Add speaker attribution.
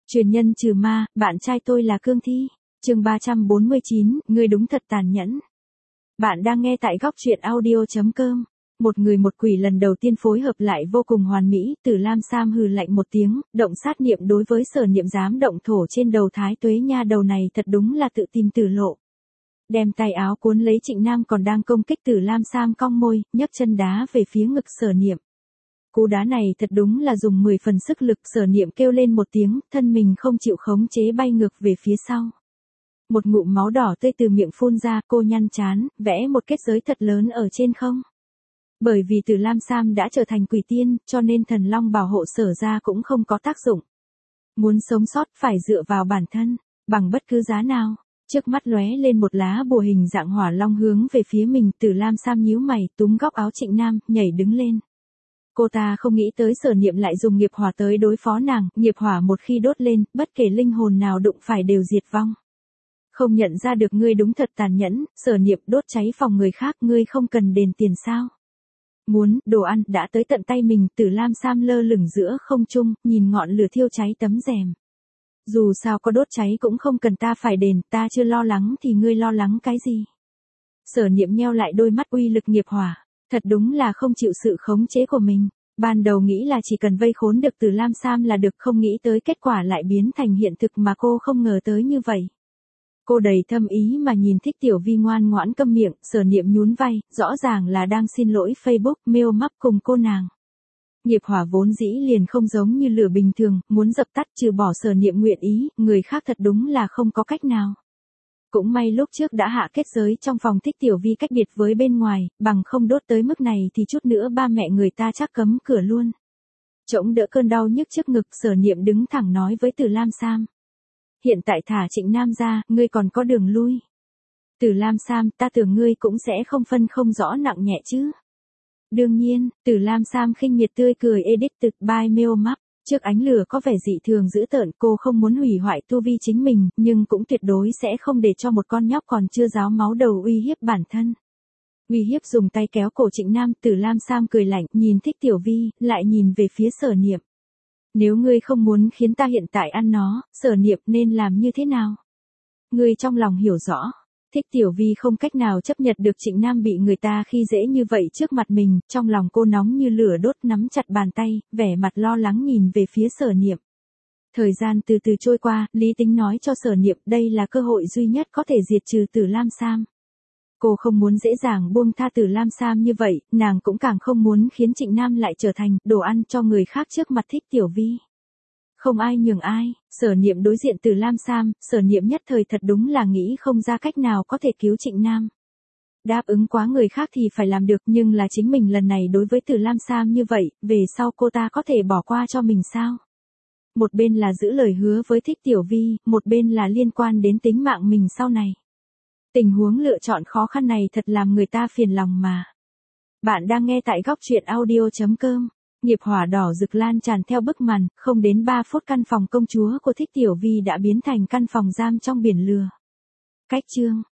Speaker 1: Truyền nhân trừ ma, bạn trai tôi là Cương Thi. Chương 349, ngươi đúng thật tàn nhẫn. Bạn đang nghe tại góc truyện audio.com. Một người một quỷ lần đầu tiên phối hợp lại vô cùng hoàn mỹ, Tử Lam Sam hừ lạnh một tiếng, động sát niệm đối với Sở Niệm dám động thổ trên đầu Thái Tuế nha đầu này thật đúng là tự tìm tử lộ. Đem tay áo cuốn lấy Trịnh Nam còn đang công kích Tử Lam Sam cong môi, nhấc chân đá về phía ngực Sở Niệm. Cú đá này thật đúng là dùng 10 phần sức lực, Sở Niệm kêu lên một tiếng, thân mình không chịu khống chế bay ngược về phía sau. Một ngụm máu đỏ tươi từ miệng phun ra, cô nhăn trán, vẽ một kết giới thật lớn ở trên không. Bởi vì Tử Lam Sam đã trở thành quỷ tiên, cho nên thần long bảo hộ Sở ra cũng không có tác dụng. Muốn sống sót phải dựa vào bản thân, bằng bất cứ giá nào. Trước mắt lóe lên một lá bùa hình dạng hỏa long hướng về phía mình, Tử Lam Sam nhíu mày, túm góc áo Trịnh Nam, nhảy đứng lên. Cô ta không nghĩ tới Sở Niệm lại dùng nghiệp hỏa tới đối phó nàng, nghiệp hỏa một khi đốt lên, bất kể linh hồn nào đụng phải đều diệt vong. Không nhận ra được ngươi đúng thật tàn nhẫn, Sở Niệm đốt cháy phòng người khác, ngươi không cần đền tiền sao? Muốn, đồ ăn đã tới tận tay mình, Tử Lam Sam lơ lửng giữa không trung, nhìn ngọn lửa thiêu cháy tấm rèm. Dù sao có đốt cháy cũng không cần ta phải đền, ta chưa lo lắng thì ngươi lo lắng cái gì? Sở Niệm nheo lại đôi mắt, uy lực nghiệp hỏa, thật đúng là không chịu sự khống chế của mình. Ban đầu nghĩ là chỉ cần vây khốn được Tử Lam Sam là được, không nghĩ tới kết quả lại biến thành hiện thực mà cô không ngờ tới như vậy. Cô đầy thâm ý mà nhìn Thích Tiểu Vi ngoan ngoãn câm miệng, Sở Niệm nhún vai, rõ ràng là đang xin lỗi Facebook, mail map cùng cô nàng. Nghiệp hỏa vốn dĩ liền không giống như lửa bình thường, muốn dập tắt trừ bỏ Sở Niệm nguyện ý, người khác thật đúng là không có cách nào. Cũng may lúc trước đã hạ kết giới trong phòng Thích Tiểu Vi cách biệt với bên ngoài, bằng không đốt tới mức này thì chút nữa ba mẹ người ta chắc cấm cửa luôn. Chống đỡ cơn đau nhức trước ngực, Sở Niệm đứng thẳng nói với Tử Lam Sam. Hiện tại thả Trịnh Nam ra, ngươi còn có đường lui. Tử Lam Sam, ta tưởng ngươi cũng sẽ không phân không rõ nặng nhẹ chứ. Đương nhiên, Tử Lam Sam khinh miệt tươi cười, edited by mail map. Trước ánh lửa có vẻ dị thường dữ tợn, cô không muốn hủy hoại tu vi chính mình, nhưng cũng tuyệt đối sẽ không để cho một con nhóc còn chưa ráo máu đầu uy hiếp bản thân. Uy hiếp dùng tay kéo cổ Trịnh Nam, Tử Lam Sam cười lạnh, nhìn Thích Tiểu Vi, lại nhìn về phía Sở Niệm. Nếu ngươi không muốn khiến ta hiện tại ăn nó, Sở Niệm nên làm như thế nào? Ngươi trong lòng hiểu rõ. Thích Tiểu Vi không cách nào chấp nhận được Trịnh Nam bị người ta khi dễ như vậy trước mặt mình, trong lòng cô nóng như lửa đốt, nắm chặt bàn tay, vẻ mặt lo lắng nhìn về phía Sở Niệm. Thời gian từ từ trôi qua, lý tính nói cho Sở Niệm đây là cơ hội duy nhất có thể diệt trừ Tử Lam Sam. Cô không muốn dễ dàng buông tha Tử Lam Sam như vậy, nàng cũng càng không muốn khiến Trịnh Nam lại trở thành đồ ăn cho người khác trước mặt Thích Tiểu Vi. Không ai nhường ai, Sở Niệm đối diện Tử Lam Sam, Sở Niệm nhất thời thật đúng là nghĩ không ra cách nào có thể cứu Trịnh Nam. Đáp ứng quá người khác thì phải làm được, nhưng là chính mình lần này đối với Tử Lam Sam như vậy, về sau cô ta có thể bỏ qua cho mình sao? Một bên là giữ lời hứa với Thích Tiểu Vi, một bên là liên quan đến tính mạng mình sau này. Tình huống lựa chọn khó khăn này thật làm người ta phiền lòng mà. Bạn đang nghe tại góc truyện audio.com. Nghiệp hỏa đỏ rực lan tràn theo bức màn, không đến 3 phút căn phòng công chúa của Thích Tiểu Vi đã biến thành căn phòng giam trong biển lửa. Cách chương